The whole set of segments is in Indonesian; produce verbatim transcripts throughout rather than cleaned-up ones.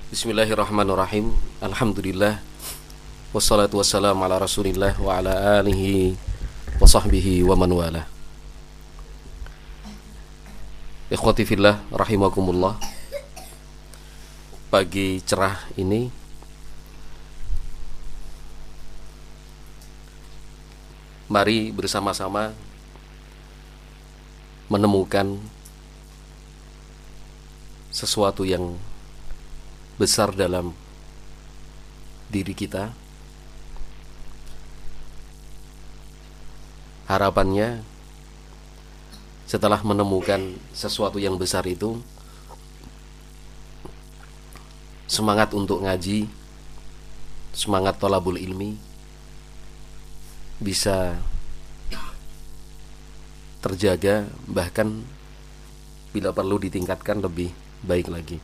Bismillahirrahmanirrahim. Alhamdulillah. Wassalatu wassalamu ala rasulillah wa ala alihi wa sahbihi wa man wala. Ikhwati fillah rahimakumullah. Pagi cerah ini mari bersama-sama menemukan sesuatu yang besar dalam diri kita. Harapannya setelah menemukan sesuatu yang besar itu, semangat untuk ngaji, semangat thalabul ilmi bisa terjaga, bahkan bila perlu ditingkatkan lebih baik lagi.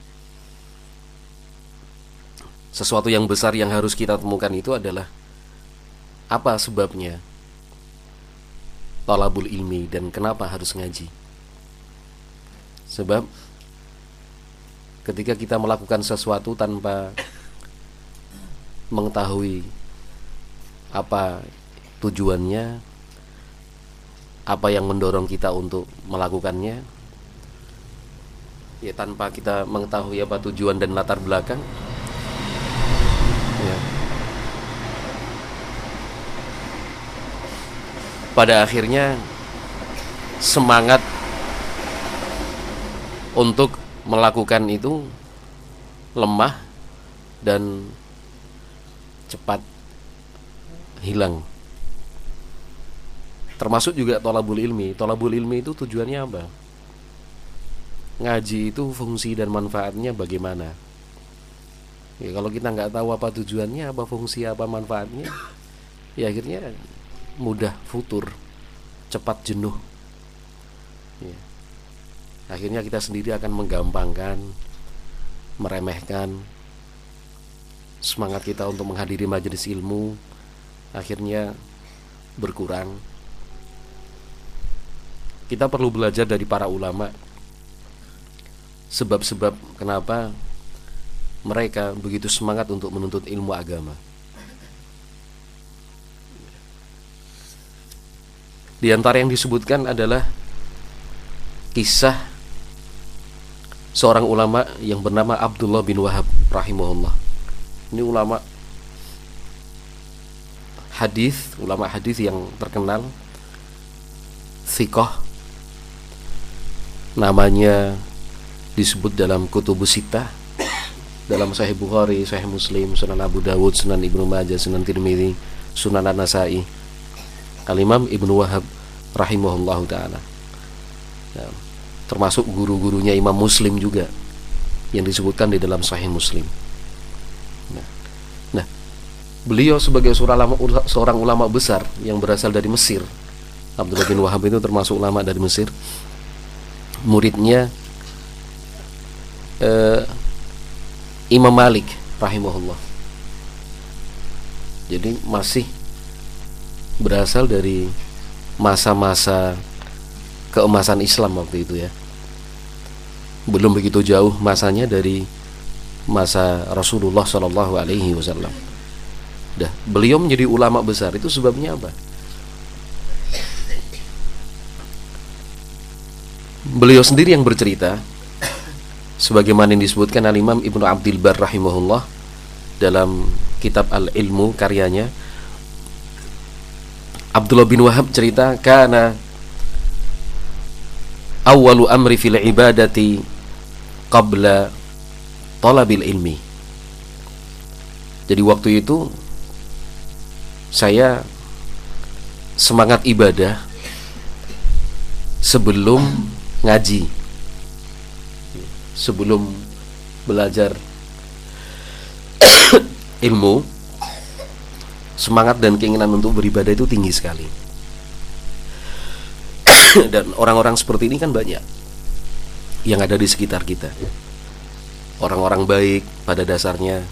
Sesuatu yang besar yang harus kita temukan itu adalah apa sebabnya thalabul ilmi dan kenapa harus ngaji. Sebab ketika kita melakukan sesuatu tanpa mengetahui apa tujuannya, apa yang mendorong kita untuk melakukannya, ya tanpa kita mengetahui apa tujuan dan latar belakang, ya, pada akhirnya semangat untuk melakukan itu lemah dan cepat hilang. Termasuk juga thalabul ilmi. Thalabul ilmi itu tujuannya apa? Ngaji itu fungsi dan manfaatnya bagaimana? Ya, kalau kita nggak tahu apa tujuannya, apa fungsi, apa manfaatnya, ya akhirnya mudah futur, cepat jenuh, ya. Akhirnya kita sendiri akan menggampangkan, meremehkan semangat kita untuk menghadiri majelis ilmu, akhirnya berkurang. Kita perlu belajar dari para ulama sebab-sebab kenapa mereka begitu semangat untuk menuntut ilmu agama. Di antara yang disebutkan adalah kisah seorang ulama yang bernama Abdullah bin Wahab rahimahullah. Ini ulama hadis, ulama hadis yang terkenal, thiqah. Namanya disebut dalam kutubus sittah, dalam Sahih Bukhari, Sahih Muslim, Sunan Abu Dawud, Sunan Ibnu Majah, Sunan Tirmidzi, Sunan An-Nasa'i. Al-Imam Ibnu Wahab rahimahullahu ta'ala, ya, termasuk guru-gurunya Imam Muslim juga yang disebutkan di dalam Sahih Muslim. Nah, nah beliau sebagai seorang ulama, seorang ulama besar yang berasal dari Mesir. Abdullah bin Wahab itu termasuk ulama dari Mesir. Muridnya eh, Imam Malik rahimahullah. Jadi masih berasal dari masa-masa keemasan Islam waktu itu, ya. Belum begitu jauh masanya dari masa Rasulullah shallallahu alaihi wasallam. Dah, beliau menjadi ulama besar itu sebabnya apa? Beliau sendiri yang bercerita, sebagaimana yang disebutkan Al-Imam Ibnu Abdil Bar rahimahullah dalam kitab Al-Ilmu karyanya. Abdullah bin Wahab cerita, kana awwalu amri fil ibadati qabla talabil ilmi. Jadi waktu itu saya semangat ibadah sebelum ngaji, sebelum belajar ilmu. Semangat dan keinginan untuk beribadah itu tinggi sekali. Dan orang-orang seperti ini kan banyak yang ada di sekitar kita. Orang-orang baik pada dasarnya,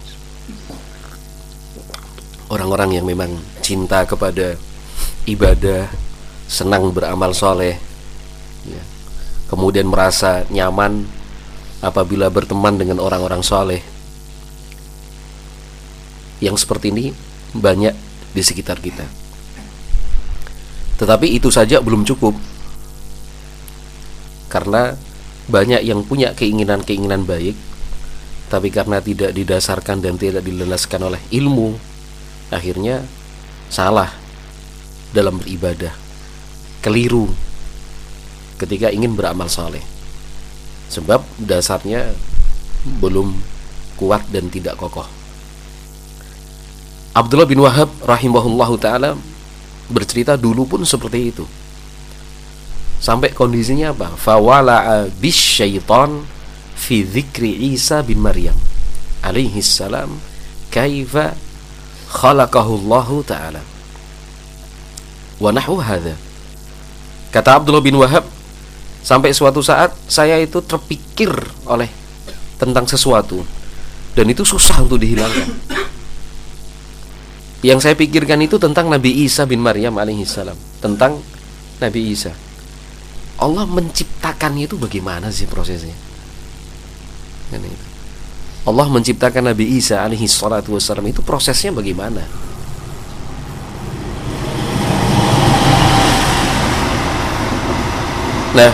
orang-orang yang memang cinta kepada ibadah, senang beramal soleh, ya. Kemudian merasa nyaman apabila berteman dengan orang-orang soleh, Yang seperti ini banyak di sekitar kita. Tetapi itu saja belum cukup, karena banyak yang punya keinginan-keinginan baik, tapi karena tidak didasarkan dan tidak dilandaskan oleh ilmu, akhirnya salah dalam beribadah, keliru ketika ingin beramal saleh, sebab dasarnya belum kuat dan tidak kokoh. Abdullah bin Wahab rahimahullahu ta'ala bercerita dulu pun seperti itu. Sampai kondisinya apa? Fawala'a bisyaitan fi dzikri Isa bin Maryam alaihi salam kaifa khalaqahu Allah ta'ala wa nahwu hadza. Kata Abdullah bin Wahab, sampai suatu saat saya itu terpikir oleh tentang sesuatu dan itu susah untuk dihilangkan. Yang saya pikirkan itu tentang Nabi Isa bin Maryam alaihi salam, tentang Nabi Isa. Allah menciptakannya itu bagaimana sih prosesnya? Allah menciptakan Nabi Isa alaihi salatu wassalam itu prosesnya bagaimana? Nah,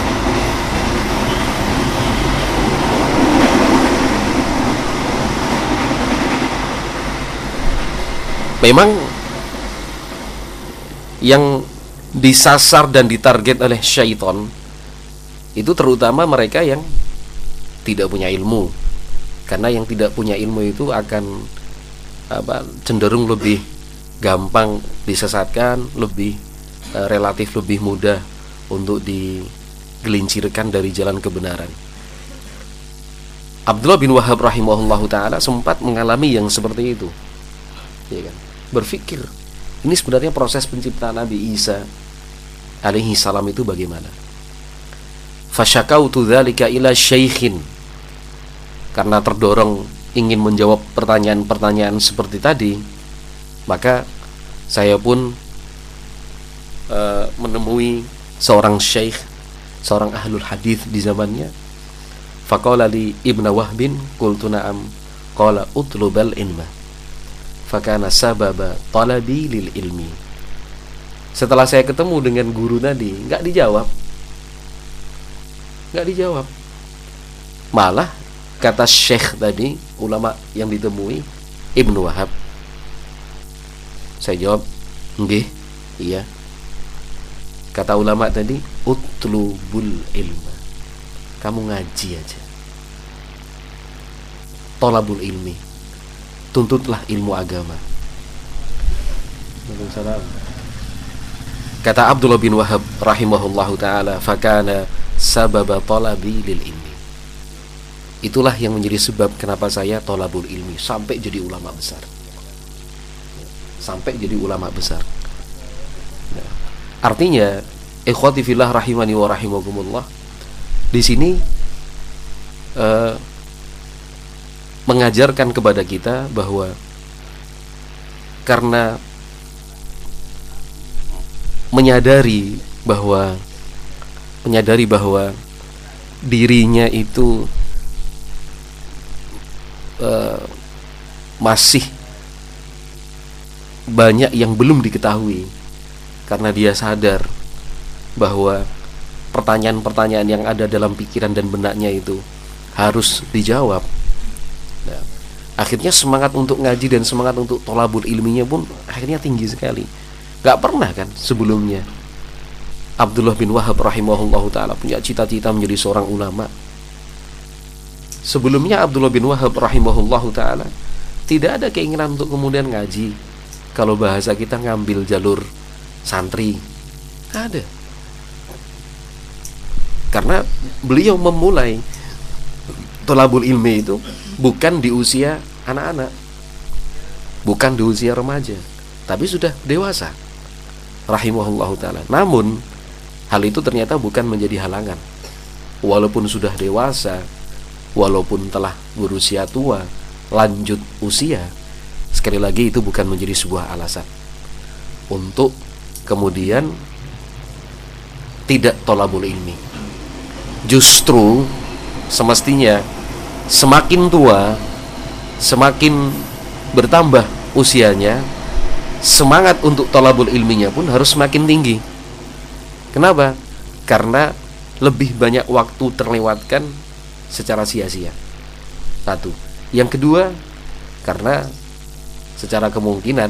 memang yang disasar dan ditarget oleh syaitan itu terutama mereka yang tidak punya ilmu, karena yang tidak punya ilmu itu akan apa, cenderung lebih gampang disesatkan, lebih uh, relatif lebih mudah untuk digelincirkan dari jalan kebenaran. Abdullah bin Wahab rahimahullahu ta'ala sempat mengalami yang seperti itu, ya kan? Berpikir, ini sebenarnya proses penciptaan Nabi Isa alaihi salam itu bagaimana? Fasyakautu dzalika ila syaikhin, karena terdorong ingin menjawab pertanyaan-pertanyaan seperti tadi, maka saya pun uh, menemui seorang syekh, seorang ahlul hadis di zamannya. Faqala li Ibnu Wahbin qultu na'am, qala utlubal ilma fakana sababa talabi lil ilmi. Setelah saya ketemu dengan guru tadi, nggak dijawab, nggak dijawab. Malah kata syekh tadi, ulama yang ditemui, Ibnu Wahab. Saya jawab, nggih, iya. Kata ulama tadi, utlubul ilma, kamu ngaji aja. Tolabul ilmi, tuntutlah ilmu agama. Waalaikumsalam. Kata Abdullah bin Wahab rahimahullahu ta'ala, fakana sababa talabi lil ilmi, itulah yang menjadi sebab kenapa saya tolabul ilmi sampai jadi ulama besar, sampai jadi ulama besar. Nah, artinya, ikhwati fillah rahimani wa rahimakumullah, di sini uh, mengajarkan kepada kita bahwa karena menyadari bahwa menyadari bahwa dirinya itu uh, masih banyak yang belum diketahui, karena dia sadar bahwa pertanyaan-pertanyaan yang ada dalam pikiran dan benaknya itu harus dijawab. Nah, akhirnya semangat untuk ngaji dan semangat untuk tolabul ilminya pun akhirnya tinggi sekali. Gak pernah kan sebelumnya Abdullah bin Wahab rahimahullahu ta'ala punya cita-cita menjadi seorang ulama. Sebelumnya Abdullah bin Wahab rahimahullahu ta'ala tidak ada keinginan untuk kemudian ngaji. Kalau bahasa kita ngambil jalur santri, ada. Karena beliau memulai tolabul ilmi itu bukan di usia anak-anak, bukan di usia remaja, tapi sudah dewasa rahimahullahu ta'ala. Namun hal itu ternyata bukan menjadi halangan. Walaupun sudah dewasa, walaupun telah berusia tua, lanjut usia, sekali lagi itu bukan menjadi sebuah alasan untuk kemudian tidak tolabul ilmi. Justru semestinya semakin tua, semakin bertambah usianya, semangat untuk thalabul ilminya pun harus semakin tinggi. Kenapa? Karena lebih banyak waktu terlewatkan secara sia-sia. Satu. Yang kedua, karena secara kemungkinan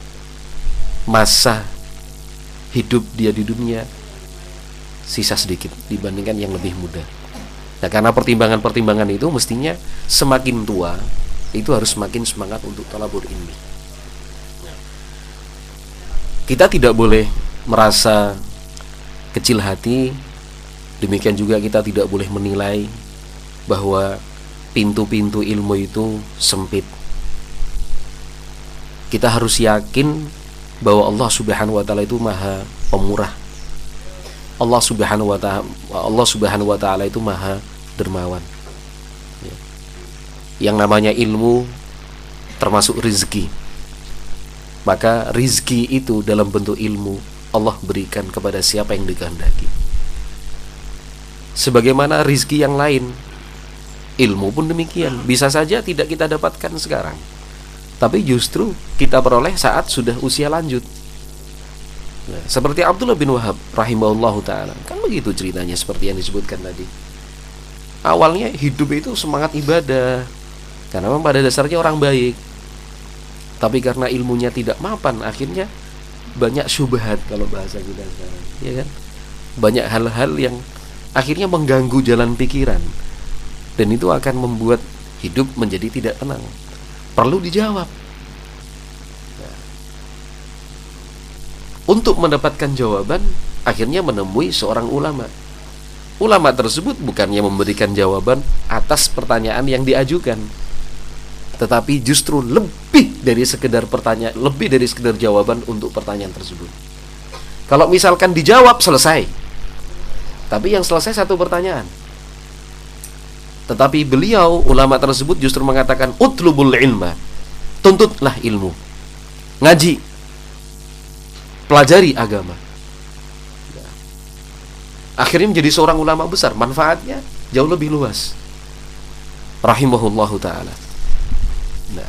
masa hidup dia di dunia sisa sedikit dibandingkan yang lebih muda. Nah, karena pertimbangan-pertimbangan itu mestinya semakin tua itu harus semakin semangat untuk thalabul ilmi. Kita tidak boleh merasa kecil hati. Demikian juga kita tidak boleh menilai bahwa pintu-pintu ilmu itu sempit. Kita harus yakin bahwa Allah Subhanahu wa taala itu Maha Pemurah. Allah Subhanahu wa taala Allah Subhanahu wa taala itu Maha Dermawan. Ya. Yang namanya ilmu termasuk rizki. Maka rizki itu dalam bentuk ilmu Allah berikan kepada siapa yang dikehendaki. Sebagaimana rizki yang lain, ilmu pun demikian. Bisa saja tidak kita dapatkan sekarang, tapi justru kita peroleh saat sudah usia lanjut. Nah, seperti Abdullah bin Wahab rahimahullahu ta'ala, kan begitu ceritanya seperti yang disebutkan tadi. Awalnya hidup itu semangat ibadah, karena memang pada dasarnya orang baik. Tapi karena ilmunya tidak mapan, akhirnya banyak syubhat kalau bahasa kita sekarang, ya kan? Banyak hal-hal yang akhirnya mengganggu jalan pikiran, dan itu akan membuat hidup menjadi tidak tenang. Perlu dijawab. Nah, untuk mendapatkan jawaban, akhirnya menemui seorang ulama. Ulama tersebut bukannya memberikan jawaban atas pertanyaan yang diajukan, tetapi justru lebih dari sekedar pertanyaan, lebih dari sekedar jawaban untuk pertanyaan tersebut. Kalau misalkan dijawab selesai, tapi yang selesai satu pertanyaan. Tetapi beliau, ulama tersebut justru mengatakan utlubul ilma, tuntutlah ilmu, ngaji, pelajari agama. Akhirnya menjadi seorang ulama besar, manfaatnya jauh lebih luas. Rahimahullahu ta'ala. Nah,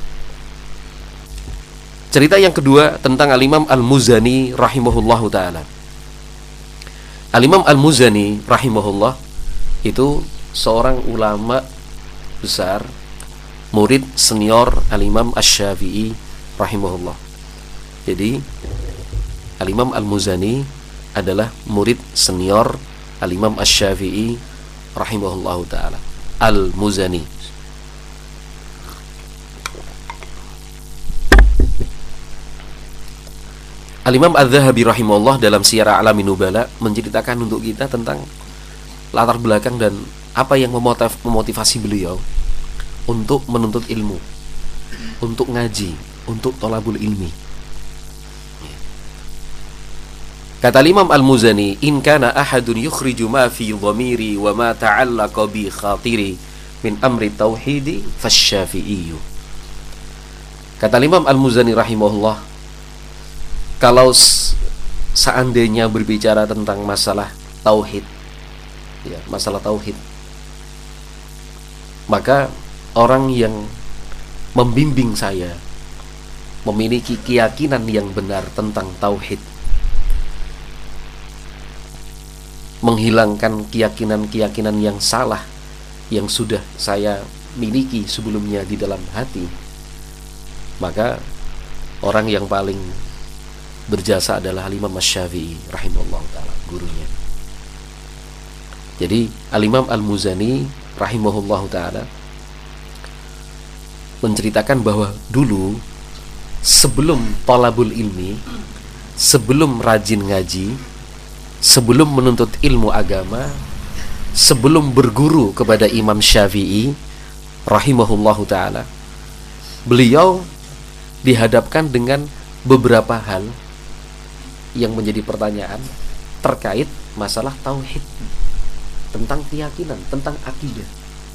cerita yang kedua tentang Al-Imam Al-Muzani rahimahullahu ta'ala. Al-Imam Al-Muzani rahimahullah itu seorang ulama besar, murid senior Al-Imam Asy-Syafi'i rahimahullah. Jadi Al-Imam Al-Muzani adalah murid senior Al-Imam Asy-Syafi'i rahimahullahu ta'ala. Al-Muzani. Al-Imam Adz-Dzahabi rahimahullah dalam Syiar A'lamin Nubala menceritakan untuk kita tentang latar belakang dan apa yang memotiv- memotivasi beliau untuk menuntut ilmu, untuk ngaji, untuk thalabul ilmi. Kata Imam Al-Muzani, in kana ahadun yukhriju ma fi dhamiri wa ma ta'allaqa bi khatiri min amri tauhidi fasy-Syafi'i. Kata Imam Al-Muzani rahimahullah, kalau seandainya berbicara tentang masalah tauhid, ya, masalah tauhid, maka orang yang membimbing saya memiliki keyakinan yang benar tentang tauhid, menghilangkan keyakinan-keyakinan yang salah yang sudah saya miliki sebelumnya di dalam hati, maka orang yang paling berjasa adalah Al-Imam Asy-Syafi'i rahimahullah ta'ala, gurunya. Jadi Al-Imam Al-Muzani rahimahullah ta'ala menceritakan bahwa dulu sebelum thalabul ilmi, sebelum rajin ngaji, sebelum menuntut ilmu agama, sebelum berguru kepada Imam Syafi'i rahimahullahu ta'ala, beliau dihadapkan dengan beberapa hal yang menjadi pertanyaan terkait masalah tauhid, tentang keyakinan, tentang akidah.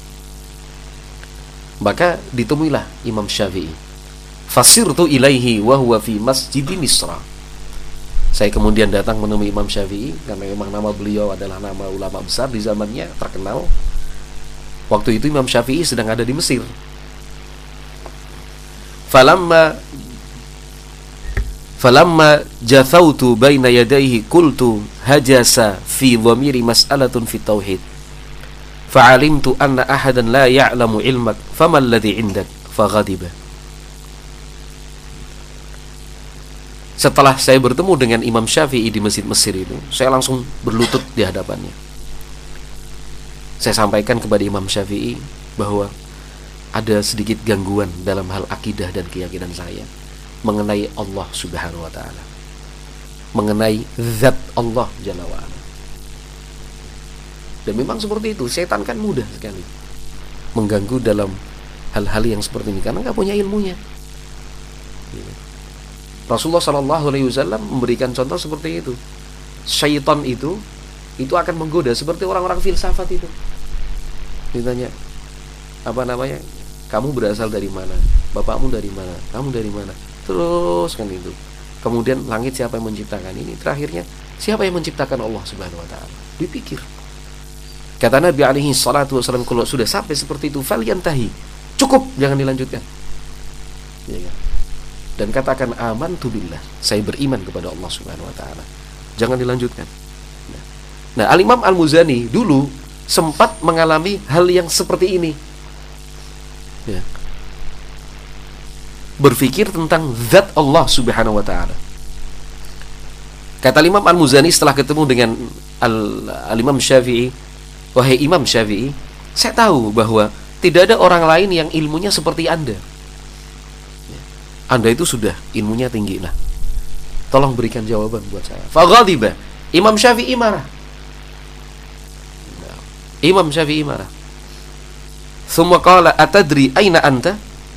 Maka ditemuilah Imam Syafi'i. Fasirtu ilaihi wa huwa fi masjidi Misra. Saya kemudian datang menemui Imam Syafi'i, karena memang nama beliau adalah nama ulama besar di zamannya, terkenal. Waktu itu Imam Syafi'i sedang ada di Mesir. falamma falamma jathautu baina yadayhi qultu hajasa fi dhamiri mas'alatun fi tauhid fa'alimtu anna ahadan la ya'lamu ilmak famal ladhi 'indak faghadiba. Setelah saya bertemu dengan Imam Syafi'i di Masjid Mesir itu, saya langsung berlutut di hadapannya. Saya sampaikan kepada Imam Syafi'i bahwa ada sedikit gangguan dalam hal akidah dan keyakinan saya mengenai Allah Subhanahu wa ta'ala, mengenai zat Allah Jalla wa'ala. Dan memang seperti itu, setan kan mudah sekali mengganggu dalam hal-hal yang seperti ini karena nggak punya ilmunya. Rasulullah Shallallahu Alaihi Wasallam memberikan contoh seperti itu. Syaitan itu itu akan menggoda seperti orang-orang filsafat itu. Ditanya, apa namanya? Kamu berasal dari mana? Bapakmu dari mana? Kamu dari mana? Terus kan itu. Kemudian langit siapa yang menciptakan ini? Terakhirnya siapa yang menciptakan Allah Subhanahu Wa Taala? Dipikir. Kata Nabi Alaihi Salatu Wasallam, kalau sudah sampai seperti itu, falyantahi, cukup, jangan dilanjutkan. Ya, kan? Dan katakan amantu billah, saya beriman kepada Allah Subhanahu wa taala. Jangan dilanjutkan. Nah, Al-Imam Al-Muzani dulu sempat mengalami hal yang seperti ini. Ya. Berpikir tentang zat Allah Subhanahu wa taala. Kata Imam Al-Muzani setelah ketemu dengan Al-Imam Syafi'i, wahai Imam Syafi'i, saya tahu bahwa tidak ada orang lain yang ilmunya seperti Anda. Anda itu sudah ilmunya tinggi, nah tolong berikan jawaban buat saya. Faghadiba, Imam Syafi'i marah. Imam Syafi'i marah. Tsumma qala atadri aina anta?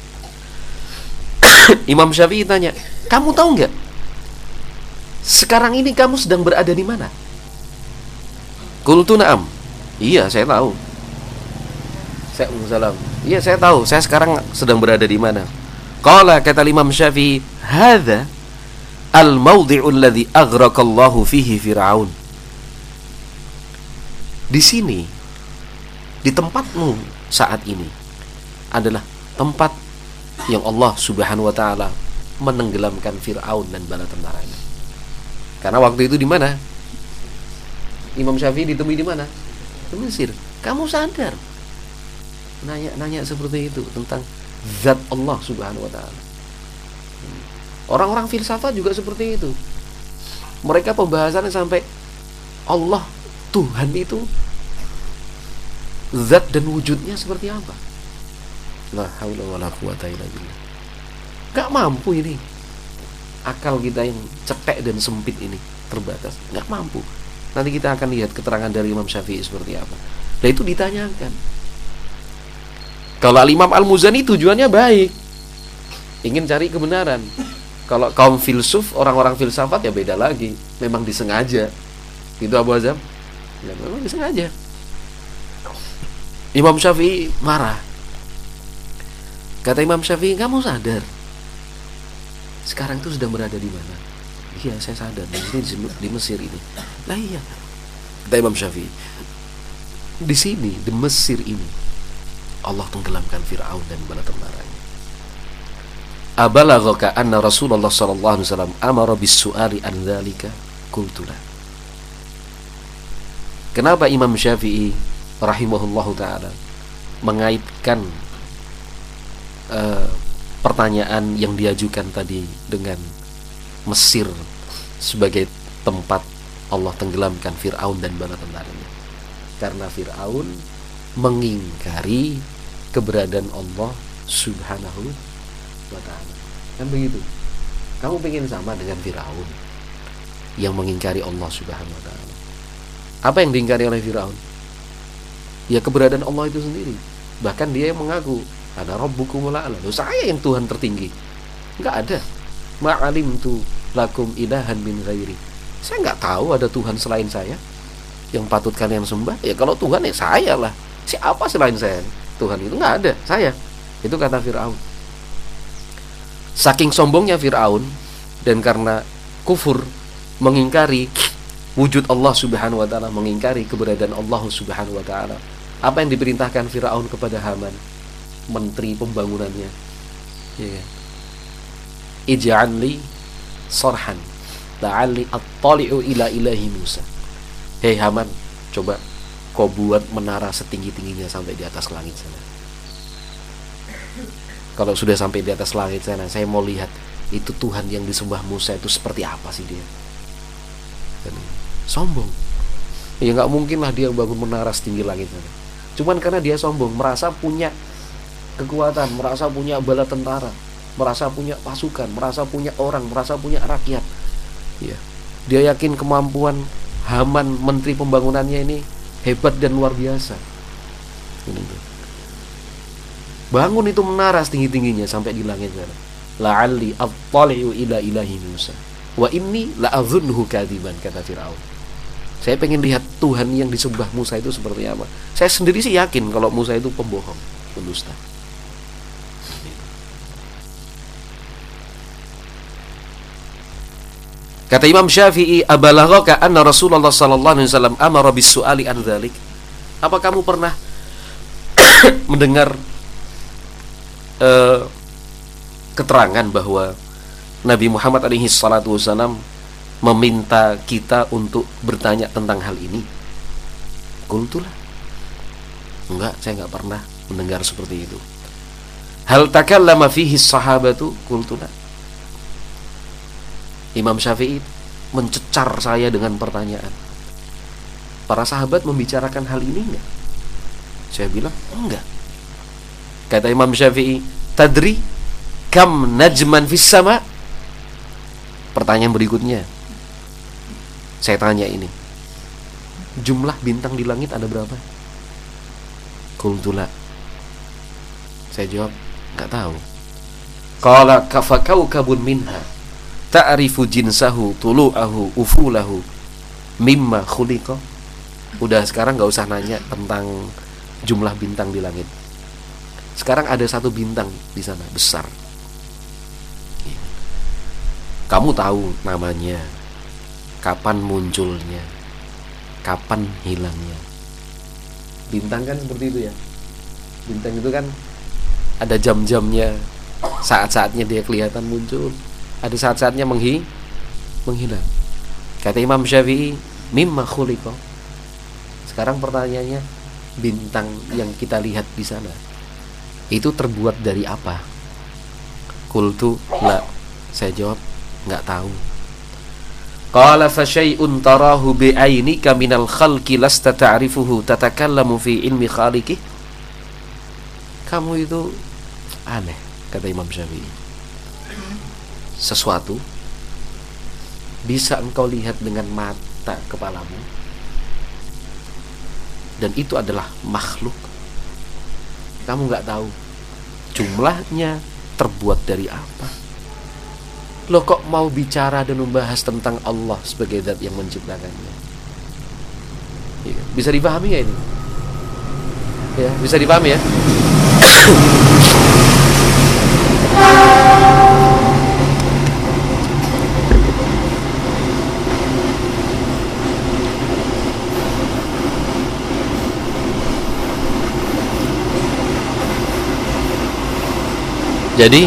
Imam Syafi'i tanya, kamu tahu nggak sekarang ini kamu sedang berada di mana? Qultu na'am. Iya, saya tahu. Saya salam. Iya, saya tahu. Saya sekarang sedang berada di mana? Qala, kata Imam Syafi'i, hadza al-mawdi'u alladhi aghraqallahu fihi Fir'aun. Di sini, di tempatmu saat ini adalah tempat yang Allah Subhanahu wa taala menenggelamkan Fir'aun dan bala tentaranya. Karena waktu itu di mana? Imam Syafi'i ditemui di mana? Di Mesir. Kamu sadar? Nanya-nanya seperti itu tentang zat Allah Subhanahu wa ta'ala. Orang-orang filsafat juga seperti itu. Mereka pembahasannya sampai Allah, Tuhan itu zat dan wujudnya seperti apa? La haula wala quwata illa billah. Gak mampu ini. Akal kita yang cetek dan sempit ini terbatas. Gak mampu. Nanti kita akan lihat keterangan dari Imam Syafi'i seperti apa. Dan itu ditanyakan. Kalau Imam Al-Muzani tujuannya baik, ingin cari kebenaran. Kalau kaum filsuf, orang-orang filsafat ya beda lagi. Memang disengaja. Itu Abu Azam. Ya, memang disengaja. Imam Syafi'i marah. Kata Imam Syafi'i, kamu sadar sekarang itu sedang berada di mana? Iya, saya sadar. Di sini di Mesir ini. Lah iya. Kata Imam Syafi'i, di sini di Mesir ini Allah tenggelamkan Fir'aun dan bala tentaranya. Abalaghaka anna Rasulullah sallallahu alaihi wasallam amara bis-su'ali an dzalika? Qultu la. Kenapa Imam Syafi'i rahimahullahu taala mengaitkan uh, pertanyaan yang diajukan tadi dengan Mesir sebagai tempat Allah tenggelamkan Fir'aun dan bala tentaranya? Karena Fir'aun mengingkari keberadaan Allah Subhanahu wa ta'ala. Kan begitu. Kamu pengen sama dengan Fir'aun yang mengingkari Allah Subhanahu wa ta'ala. Apa yang diingkari oleh Fir'aun? Ya keberadaan Allah itu sendiri. Bahkan dia yang mengaku, ana rabbukumul a'la. Saya yang Tuhan tertinggi. Enggak ada. Ma'alimtu lakum ilahan min ghairi. Saya enggak tahu ada Tuhan selain saya yang patut kalian sembah. Ya kalau Tuhan ya saya lah. Siapa selain saya? Tuhan itu nggak ada, saya. Itu kata Fir'aun. Saking sombongnya Fir'aun dan karena kufur, mengingkari wujud Allah Subhanahu wa ta'ala, mengingkari keberadaan Allah Subhanahu wa ta'ala, apa yang diperintahkan Fir'aun kepada Haman, menteri pembangunannya, ya, ij'alni sarhan la'alli attali'u ila ilahi Musa. Hei Haman, coba kau buat menara setinggi-tingginya sampai di atas langit sana. Kalau sudah sampai di atas langit sana, saya mau lihat itu Tuhan yang disembah Musa itu seperti apa sih dia. Dan sombong. Ya nggak mungkin lah dia bangun menara setinggi langit sana. Cuman karena dia sombong, merasa punya kekuatan, merasa punya bala tentara, merasa punya pasukan, merasa punya orang, merasa punya rakyat. Ya. Dia yakin kemampuan Haman, menteri pembangunannya ini hebat dan luar biasa. Ini tuh. Bangun itu menara setinggi-tingginya sampai di langit sana. La'alli attali'u ila ilahi Musa wa inni la'adhunnuhu kadziban, kata Firaun. Saya pengen lihat Tuhan yang disembah Musa itu seperti apa. Saya sendiri sih yakin kalau Musa itu pembohong, pendusta. Kata Imam Syafi'i, abalaghaka anna Rasulullah sallallahu alaihi wasallam amara bis-su'ali an dzalik. Apa kamu pernah mendengar uh, keterangan bahwa Nabi Muhammad alaihi salatu wasallam meminta kita untuk bertanya tentang hal ini? Qultulah. Enggak, saya enggak pernah mendengar seperti itu. Hal takallama fihi sahabatu? Qultulah. Imam Syafi'i mencecar saya dengan pertanyaan. Para sahabat membicarakan hal ini enggak? Saya bilang, enggak. Kata Imam Syafi'i, tadri kam najman fis sama? Pertanyaan berikutnya, saya tanya ini, jumlah bintang di langit ada berapa? Qultula. Saya jawab, enggak tahu. Qala kafakaukabun minha ta'rifu jinsahu tulu'ahu ufulahu mimma khuliqa. Udah, sekarang enggak usah nanya tentang jumlah bintang di langit. Sekarang ada satu bintang di sana besar. Kamu tahu namanya, kapan munculnya, kapan hilangnya. Bintang kan seperti itu ya. Bintang itu kan ada jam-jamnya, saat-saatnya dia kelihatan muncul, ada saat-saatnya menghi menghilang. Kata Imam Syafi'i, mimma khuliqa. Sekarang pertanyaannya, bintang yang kita lihat di sana itu terbuat dari apa? Qultu la. Saya jawab, enggak tahu. Qala fa syai'un tarahu bi 'ainika minal khalqi lasta ta'rifuhu tatakallamu fi ilmi khaliqih. Kamu itu aneh, kata Imam Syafi'i. Sesuatu bisa engkau lihat dengan mata kepalamu dan itu adalah makhluk. Kamu enggak tahu jumlahnya, terbuat dari apa. Lo kok mau bicara dan membahas tentang Allah sebagai zat yang menciptakannya? Bisa dipahami ya ini? Ya, bisa dipahami ya? Jadi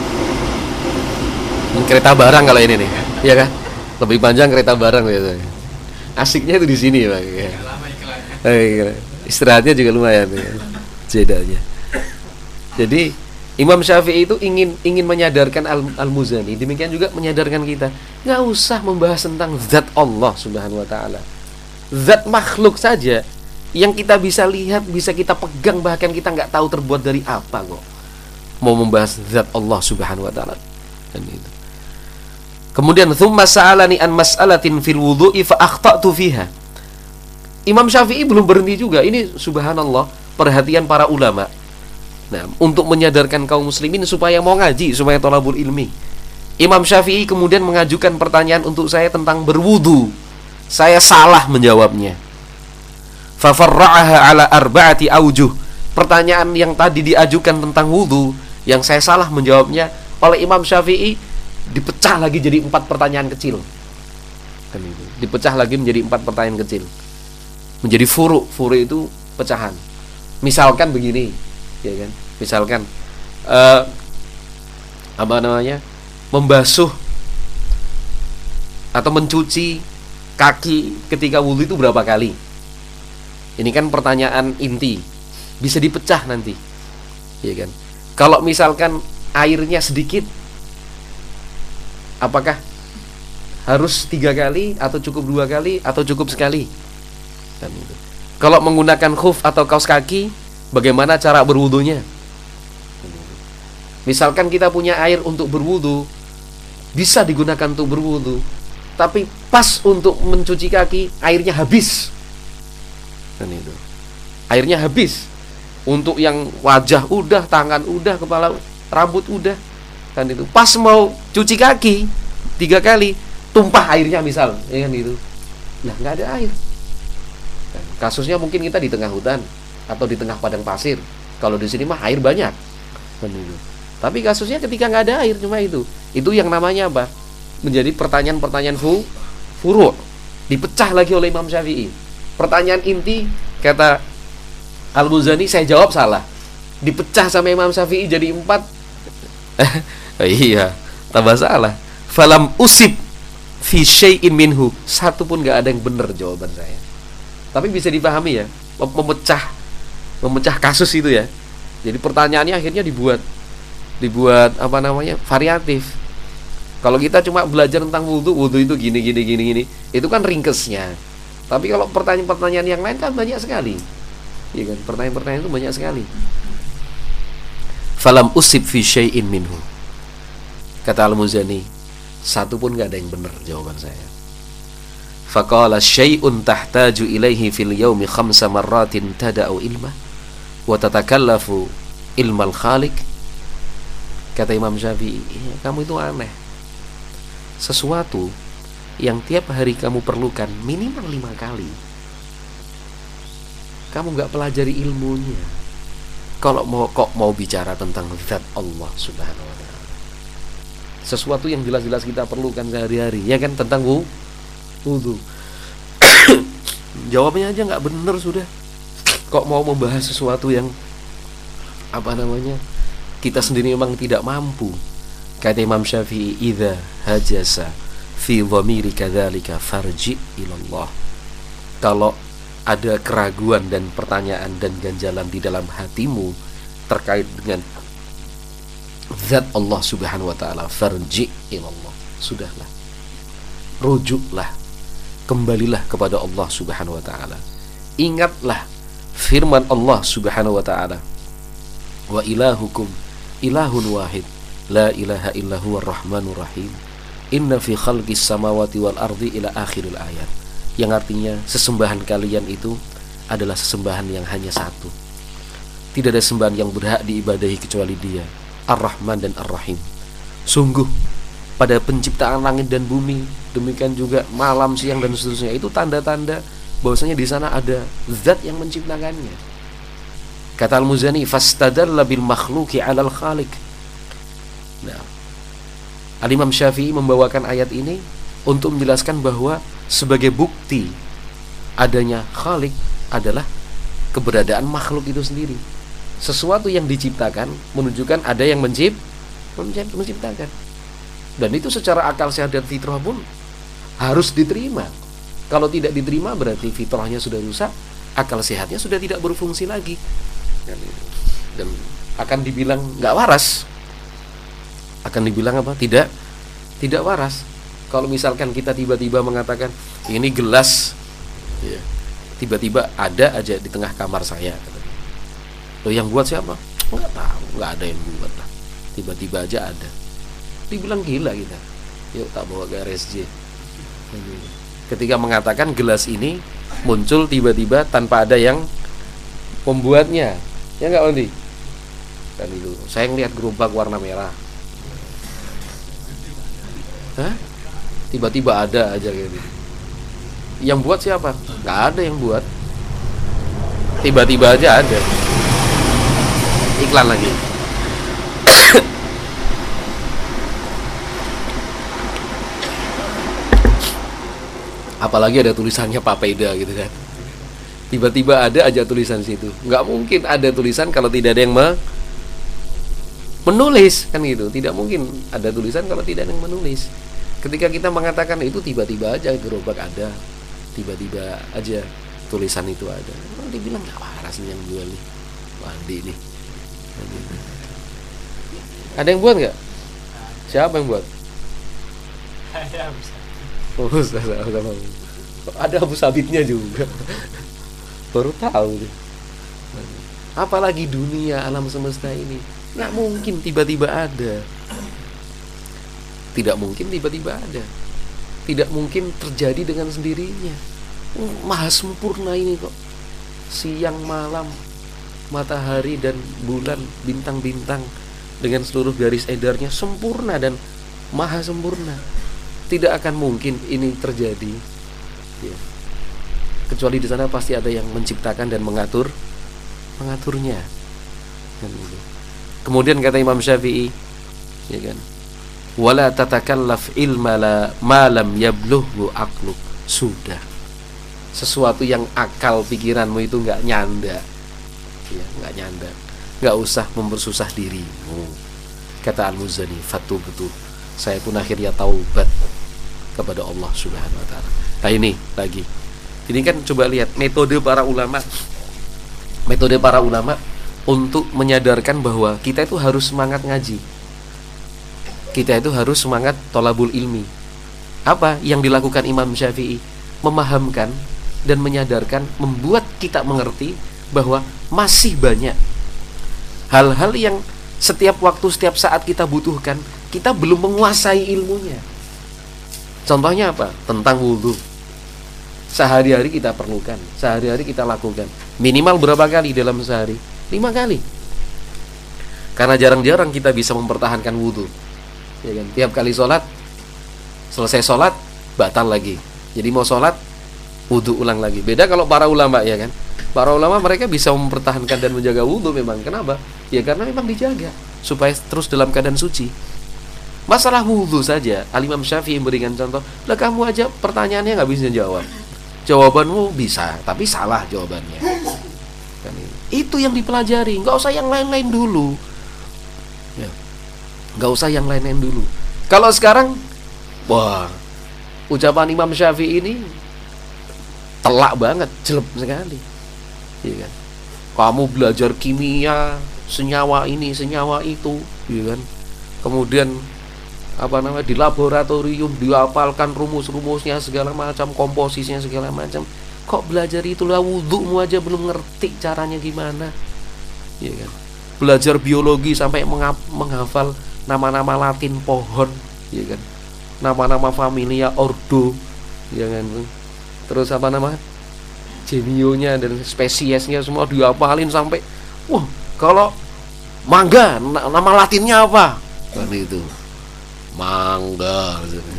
kereta barang kalau ini nih, ya kan? Lebih panjang kereta barang biasanya. Asiknya itu di sini, Pak. Ya. Istirahatnya juga lumayan, ya. Jedanya. Jadi Imam Syafi'i itu ingin ingin menyadarkan Al- Al-Muzani, demikian juga menyadarkan kita, nggak usah membahas tentang zat Allah Subhanahu Wa Taala. Zat makhluk saja yang kita bisa lihat, bisa kita pegang, bahkan kita nggak tahu terbuat dari apa kok. Mau membahas zat Allah Subhanahu Wa Taala. Dan itu. Kemudian thumma sa'alani an mas'alatin fil wudhu'i fa akhta'tu fiha. Imam Syafi'i belum berhenti juga. Ini subhanallah perhatian para ulama. Nah, untuk menyadarkan kaum muslimin supaya mau ngaji, supaya thalabul ilmi. Imam Syafi'i kemudian mengajukan pertanyaan untuk saya tentang berwudu. Saya salah menjawabnya. Fa farra'aha ala arba'ati aujuh. Pertanyaan yang tadi diajukan tentang wudu, yang saya salah menjawabnya, oleh Imam Syafi'i dipecah lagi jadi empat pertanyaan kecil. Dipecah lagi menjadi empat pertanyaan kecil. Menjadi furu, furu itu pecahan. Misalkan begini, ya kan? Misalkan uh, apa namanya? membasuh atau mencuci kaki ketika wudhu itu berapa kali? Ini kan pertanyaan inti, bisa dipecah nanti, ya kan? Kalau misalkan airnya sedikit, apakah harus tiga kali atau cukup dua kali atau cukup sekali? Kan itu. Kalau menggunakan khuf atau kaos kaki, bagaimana cara berwudunya? Misalkan kita punya air untuk berwudu, bisa digunakan untuk berwudu, tapi pas untuk mencuci kaki airnya habis. Dan itu, airnya habis. Untuk yang wajah udah, tangan udah, kepala, rambut udah, kan itu. Pas mau cuci kaki tiga kali, tumpah airnya misal, ya kan itu. Nah, nggak ada air. Dan kasusnya mungkin kita di tengah hutan atau di tengah padang pasir. Kalau di sini mah air banyak, kan itu. Tapi kasusnya ketika nggak ada air, cuma itu. Itu yang namanya apa? Menjadi pertanyaan-pertanyaan fu, furu'. Dipecah lagi oleh Imam Syafi'i. Pertanyaan inti, kata Al-Muzani, saya jawab salah. Dipecah sama Imam Syafi'i jadi empat. Iya, tambah salah. Falam usib fi syai'in minhu. Satu pun nggak ada yang benar jawaban saya. Tapi bisa dipahami ya, memecah memecah kasus itu ya. Jadi pertanyaannya akhirnya dibuat dibuat apa namanya variatif. Kalau kita cuma belajar tentang wudhu, wudhu itu gini gini gini gini, itu kan ringkesnya. Tapi kalau pertanyaan-pertanyaan yang lain kan banyak sekali, iya kan? Pertanyaan-pertanyaan itu banyak sekali. Falam usib fi syai'in minhu. Kata Al-Muzani, satu pun gak ada yang benar jawaban saya. Faqala syai'un tahtaju ilaihi fil yaumi khamsa marratin tada'u ilmah wa tatakallafu ilmal khaliq. Kata Imam Syafi'i, ya, kamu itu aneh. Sesuatu yang tiap hari kamu perlukan minimal lima kali, kamu gak pelajari ilmunya. Kalau mau kok mau bicara tentang zat Allah Subhanahu wa ta'ala, sesuatu yang jelas-jelas kita perlukan sehari-hari, ya kan, tentang wudhu. Jawabnya aja gak bener sudah. Kok mau membahas sesuatu yang apa namanya kita sendiri memang tidak mampu. Kata Imam Syafi'i, idza hajasa fi dhamiri kadzalika farji ilallah. Kalau ada keraguan dan pertanyaan dan ganjalan di dalam hatimu terkait dengan zat Allah Subhanahu wa ta'ala, farji ilallah, sudahlah, rujuklah, kembalilah kepada Allah Subhanahu wa ta'ala. Ingatlah firman Allah Subhanahu wa ta'ala, wa ilahukum ilahun wahid la ilaha illa huwa rahmanur rahim inna fi khalqis samawati wal ardi ila akhiril ayat, yang artinya sesembahan kalian itu adalah sesembahan yang hanya satu, tidak ada sembahan yang berhak diibadahi kecuali Dia, Ar-Rahman dan Ar-Rahim. Sungguh pada penciptaan langit dan bumi, demikian juga malam, siang dan seterusnya, itu tanda-tanda bahwasanya di sana ada zat yang menciptakannya. Kata Al-Muzani, fastadalla bil makhluqi 'alal khaliq. Nah, Al-Imam Syafi'i membawakan ayat ini untuk menjelaskan bahwa sebagai bukti adanya khalik adalah keberadaan makhluk itu sendiri. Sesuatu yang diciptakan menunjukkan ada yang mencipt, menciptakan. Dan itu secara akal sehat dan fitrah pun harus diterima. Kalau tidak diterima berarti fitrahnya sudah rusak, akal sehatnya sudah tidak berfungsi lagi, dan akan dibilang nggak waras. Akan dibilang apa? Tidak, tidak waras. Kalau misalkan kita tiba-tiba mengatakan ini gelas, ya, tiba-tiba ada aja di tengah kamar saya. Loh, yang buat siapa? Nggak tahu, nggak ada yang buat lah. Tiba-tiba aja ada. Dibilang gila kita. Yuk tak bawa ke R S J. Ketika mengatakan gelas ini muncul tiba-tiba tanpa ada yang membuatnya, ya nggak, Ondi? Dan itu saya ngelihat gerobak warna merah. Hah? Tiba-tiba ada aja kayak gitu. Yang buat siapa? Nggak ada yang buat. Tiba-tiba aja ada. Iklan lagi. Apalagi ada tulisannya Papeda gitu kan. Tiba-tiba ada aja tulisan situ. Nggak mungkin ada tulisan kalau tidak ada yang me menulis kan gitu. Tidak mungkin ada tulisan kalau tidak ada yang menulis. Ketika kita mengatakan itu tiba-tiba aja gerobak ada, tiba-tiba aja tulisan itu ada, oh, dibilang nggak waras nih yang jual nih, Wandi nih. Gitu. Ada yang buat nggak? Siapa yang buat? Oh, Ustaz, ada Abu Sabitnya juga. Baru tahu deh. Apalagi dunia alam semesta ini, nggak mungkin tiba-tiba ada. Tidak mungkin tiba-tiba ada. Tidak mungkin terjadi dengan sendirinya. Maha sempurna ini kok. Siang malam, matahari dan bulan, bintang-bintang dengan seluruh garis edarnya sempurna dan maha sempurna. Tidak akan mungkin ini terjadi, ya. Kecuali di sana pasti ada yang menciptakan dan mengatur, mengaturnya. Kemudian kata Imam Syafi'i, ya kan, wala tatakallaf ilma la malam yablughu aqluk. Sudah, sesuatu yang akal pikiranmu itu nggak nyanda, ya, nggak nyanda, nggak usah mempersusah dirimu. Kata Al-Muzani, fatu betul, saya pun akhirnya taubat kepada Allah Subhanahu wa taala. Nah ini lagi. Ini kan coba lihat metode para ulama. Metode para ulama untuk menyadarkan bahwa kita itu harus semangat ngaji. Kita itu harus semangat thalabul ilmi. Apa yang dilakukan Imam Syafi'i? Memahamkan dan menyadarkan, membuat kita mengerti bahwa masih banyak hal-hal yang setiap waktu, setiap saat kita butuhkan, kita belum menguasai ilmunya. Contohnya apa? Tentang wudhu. Sehari-hari kita perlukan, sehari-hari kita lakukan. Minimal berapa kali dalam sehari? Lima kali. Karena jarang-jarang kita bisa mempertahankan wudhu, ya kan? Tiap kali sholat, selesai sholat batal lagi. Jadi mau sholat, wudhu ulang lagi. Beda kalau para ulama, ya kan? Para ulama mereka bisa mempertahankan dan menjaga wudhu memang. Kenapa? Ya karena memang dijaga supaya terus dalam keadaan suci. Masalah wudhu saja, Al-Imam Syafi'i memberikan contoh. Lah kamu aja pertanyaannya nggak bisa jawab. Jawabanmu bisa, tapi salah jawabannya. Kan itu yang dipelajari. Nggak usah yang lain-lain dulu. Ya. Nggak usah yang lain-lain dulu. Kalau sekarang, wah, ucapan Imam Syafi'i ini telak banget, jelek sekali. Iya kan? Kamu belajar kimia, senyawa ini, senyawa itu, iya kan? Kemudian apa namanya, di laboratorium dihafalkan rumus-rumusnya segala macam, komposisinya segala macam. Kok belajar itulah, wudhumu aja belum ngerti caranya gimana, ya kan? Belajar biologi sampai menghafal nama-nama Latin pohon, ya kan? Nama-nama familia, ordo, ya kan? Terus apa nama genionya dan spesiesnya semua dihafalin sampai, wah, kalau mangga nama Latinnya apa? Kan itu mangga.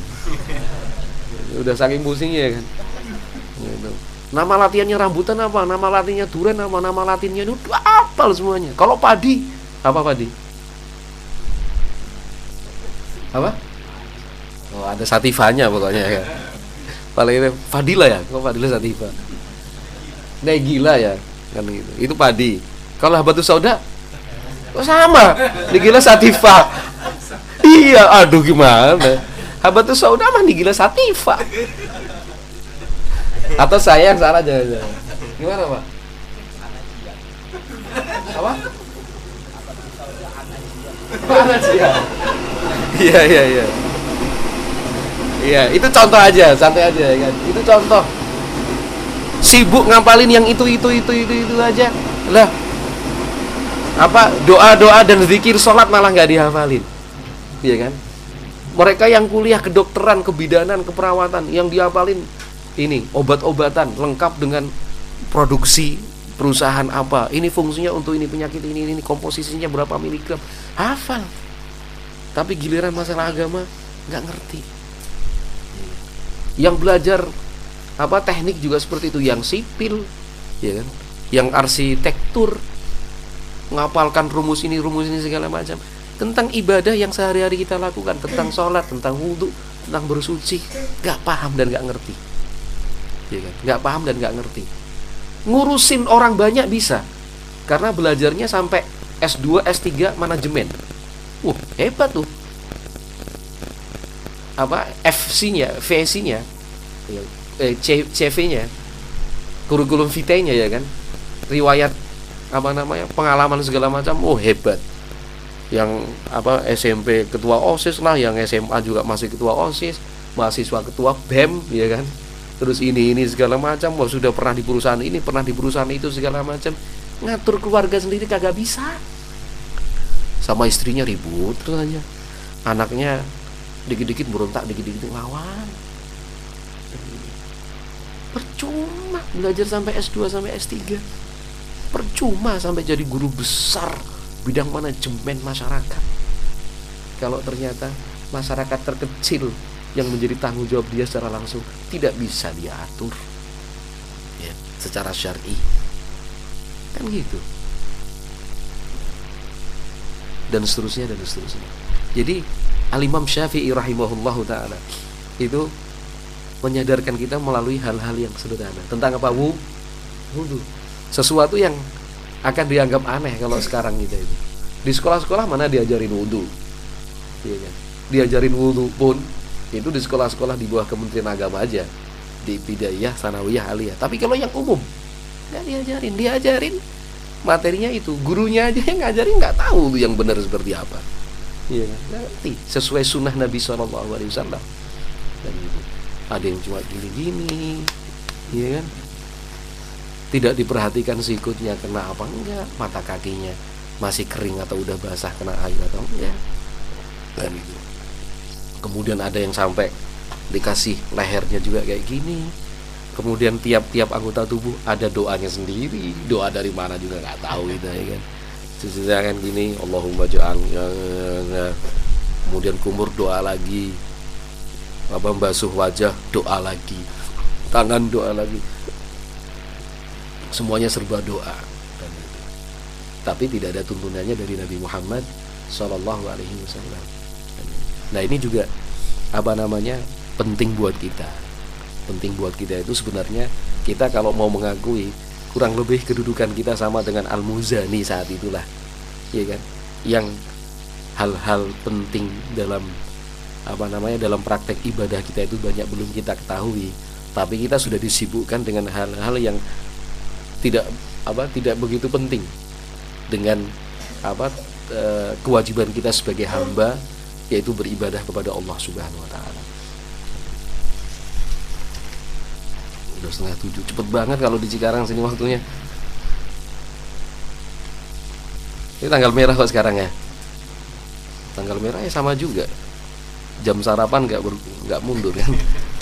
Udah saking pusingnya, ya kan? Gitu. Nama latihannya rambutan apa? Nama latinnya durian apa? Nama latinnya itu hafal semuanya. Kalau padi, apa padi? Apa? Oh, ada satifanya pokoknya, ya. Paling Fadila ya, kok Fadila sativa. Negila ya, kan gitu. Itu padi. Kalau habatus sauda, kok sama? Negila sativa. Iya, aduh gimana? Habatus sauda mah Negila sativa. Atau saya yang salah jangan-jangan. Gimana, Pak? Apa? Anajia. Iya, iya, iya. Iya, itu contoh aja, santai aja kan. Itu contoh. Sibuk ngapalin yang itu itu itu itu itu aja. Lah. Apa doa-doa dan zikir salat malah enggak dihafalin. Iya kan? Mereka yang kuliah kedokteran, kebidanan, keperawatan yang dihafalin ini obat-obatan lengkap dengan produksi perusahaan apa. Ini fungsinya untuk ini, penyakit ini, ini komposisinya berapa miligram. Hafal. Tapi giliran masalah agama enggak ngerti. Yang belajar apa teknik juga seperti itu, yang sipil, ya kan, yang arsitektur, ngapalkan rumus ini rumus ini segala macam tentang ibadah yang sehari-hari kita lakukan, tentang sholat, tentang wudhu, tentang bersuci, nggak paham dan nggak ngerti, ya kan, nggak paham dan nggak ngerti. Ngurusin orang banyak bisa, karena belajarnya sampai S dua S tiga manajemen, Wah, hebat tuh. Apa F C-nya, V C-nya, eh, C V-nya, kurikulum vitae-nya ya kan, riwayat apa namanya, pengalaman segala macam. Oh, hebat. Yang apa S M P ketua OSIS lah, yang S M A juga masih ketua OSIS, mahasiswa ketua B E M ya kan. Terus ini ini segala macam. Wah, sudah pernah di perusahaan ini, pernah di perusahaan itu segala macam. Ngatur keluarga sendiri kagak bisa. Sama istrinya ribut terus aja. Anaknya dikit-dikit berontak, dikit-dikit ngelawan. Percuma belajar sampai S dua sampai S tiga. Percuma sampai jadi guru besar bidang manajemen masyarakat. Kalau ternyata masyarakat terkecil yang menjadi tanggung jawab dia secara langsung tidak bisa dia atur ya, secara syar'i, kan gitu, dan seterusnya dan seterusnya. Jadi Al-Imam Syafi'i rahimahullahu ta'ala itu menyadarkan kita melalui hal-hal yang sederhana tentang apa? Wudu. Sesuatu yang akan dianggap aneh kalau sekarang kita itu di sekolah-sekolah mana diajarin wudu, ya kan? Diajarin wudu pun itu di sekolah-sekolah di bawah Kementerian Agama aja, di Ibtidaiyah, Sanawiyah, Aliyah. Tapi kalau yang umum nggak diajarin, diajarin materinya itu, gurunya aja yang ngajarin nggak tahu yang benar seperti apa. Iya kan? Nanti sesuai sunnah Nabi Shallallahu Alaihi Wasallam. Dan itu ada yang cuma gini-gini, iya kan? Tidak diperhatikan sikutnya kena apa enggak, mata kakinya masih kering atau udah basah kena air atau enggak, dan itu. Kemudian ada yang sampai dikasih lehernya juga kayak gini. Kemudian tiap-tiap anggota tubuh ada doanya sendiri. Doa dari mana juga nggak tahu gitu ya kan. Sedangkan gini, Allahumma ja'al. Kemudian kumur doa lagi. Apa basuh wajah doa lagi. Tangan doa lagi. Semuanya serba doa. Tapi tidak ada tuntunannya dari Nabi Muhammad Sallallahu Alaihi Wasallam. Nah, ini juga apa namanya penting buat kita. Penting buat kita itu sebenarnya kita kalau mau mengakui kurang lebih kedudukan kita sama dengan Al-Muzani saat itulah, ya kan? Yang hal-hal penting dalam apa namanya dalam praktek ibadah kita itu banyak belum kita ketahui, tapi kita sudah disibukkan dengan hal-hal yang tidak apa tidak begitu penting dengan apa e, kewajiban kita sebagai hamba, yaitu beribadah kepada Allah Subhanahu wa ta'ala. Udah setengah tujuh, cepet banget kalau di Cikarang sini waktunya. Ini tanggal merah kok sekarang ya. Tanggal merah ya sama juga. Jam sarapan nggak nggak mundur kan.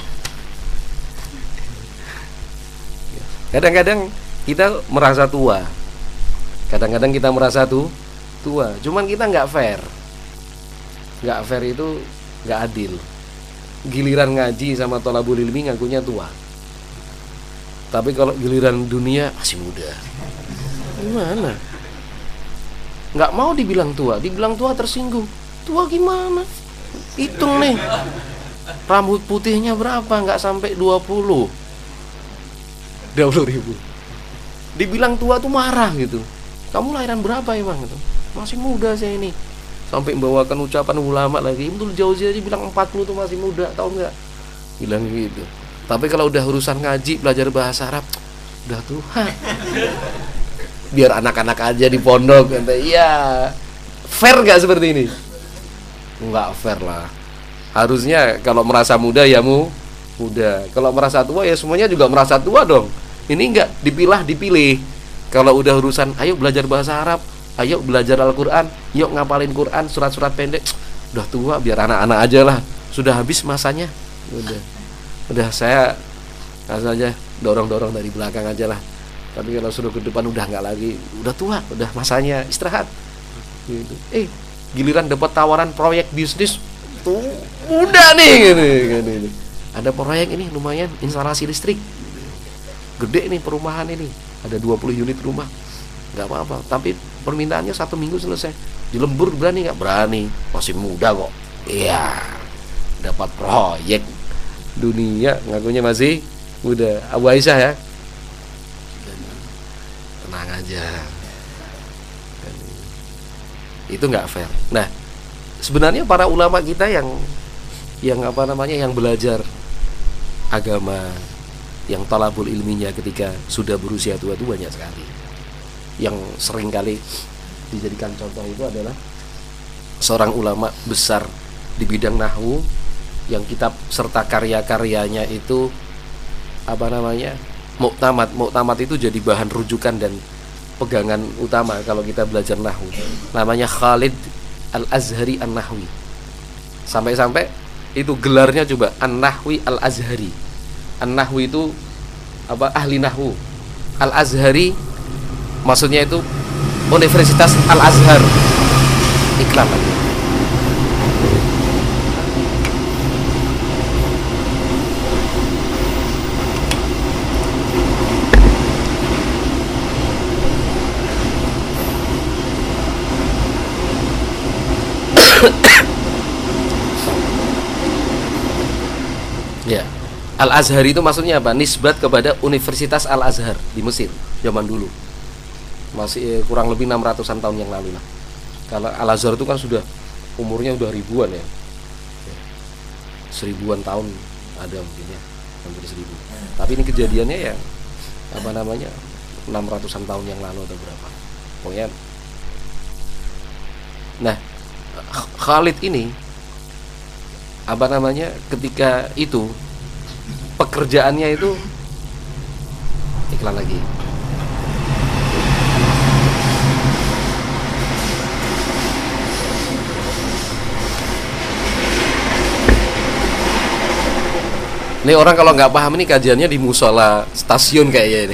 Kadang-kadang kita merasa tua. Kadang-kadang kita merasa tuh tua. Cuman kita nggak fair. Nggak fair itu nggak adil. Giliran ngaji sama thalabul ilmi ngakunya tua, tapi kalau giliran dunia masih muda. Gimana? Nggak mau dibilang tua, dibilang tua tersinggung. Tua gimana? Hitung nih, rambut putihnya berapa? Nggak sampai dua puluh dua puluh ribu. Dibilang tua tuh marah gitu. Kamu lahiran berapa emang gitu? Masih muda saya ini. Sampai membawakan ucapan ulama lagi. Ibnu Jauzi aja bilang empat puluh tuh masih muda, tahu nggak? Bilang gitu. Tapi kalau udah urusan ngaji, belajar bahasa Arab, udah tua. Biar anak-anak aja di pondok. Iya. Fair nggak seperti ini? Nggak fair lah. Harusnya kalau merasa muda ya mu muda. Kalau merasa tua ya semuanya juga merasa tua dong. Ini nggak dipilah dipilih. Kalau udah urusan, ayo belajar bahasa Arab, ayo belajar Al-Quran, yuk ngapalin Quran, surat-surat pendek. Udah tua, biar anak-anak aja lah. Sudah habis masanya. Udah, udah saya aja dorong-dorong dari belakang aja lah. Tapi kalau suruh ke depan udah nggak lagi. Udah tua, udah masanya istirahat. Gitu. Eh, giliran dapat tawaran proyek bisnis, tuh udah nih. Gitu, gitu. Ada proyek ini lumayan, instalasi listrik. Gede nih perumahan ini. Ada dua puluh unit rumah. Nggak apa-apa, tapi permintaannya satu minggu selesai. Di lembur berani nggak? Berani, masih muda kok. Iya, dapat proyek dunia, ngakunya masih muda. Abu Aisyah ya, tenang aja. Itu nggak fair. Nah, sebenarnya para ulama kita yang yang apa namanya yang belajar agama, yang talabul ilminya ketika sudah berusia tua itu banyak sekali. Yang sering kali dijadikan contoh itu adalah seorang ulama besar di bidang nahwu yang kitab serta karya-karyanya itu apa namanya muktamad. Muktamad itu jadi bahan rujukan dan pegangan utama kalau kita belajar nahwu. Namanya Khalid Al-Azhari An-Nahwi. Sampai-sampai itu gelarnya coba An-Nahwi Al-Azhari. An-Nahwi itu apa? Ahli nahwu. Al-Azhari maksudnya itu Universitas Al-Azhar. Iklan lagi. Ya, Al-Azhar itu maksudnya apa? Nisbat kepada Universitas Al-Azhar di Mesir zaman dulu. Masih eh, kurang lebih enam ratusan tahun yang lalu lah. Kalau Al-Azhar itu kan sudah umurnya udah ribuan ya. Seribuan tahun ada mungkin ya, hampir seribu. Tapi ini kejadiannya ya apa namanya? enam ratusan tahun yang lalu atau berapa. Pokoknya nah, Khalid ini apa namanya ketika itu pekerjaannya itu iklan lagi. Ini orang kalau nggak paham ini kajiannya di musola stasiun kayaknya ini.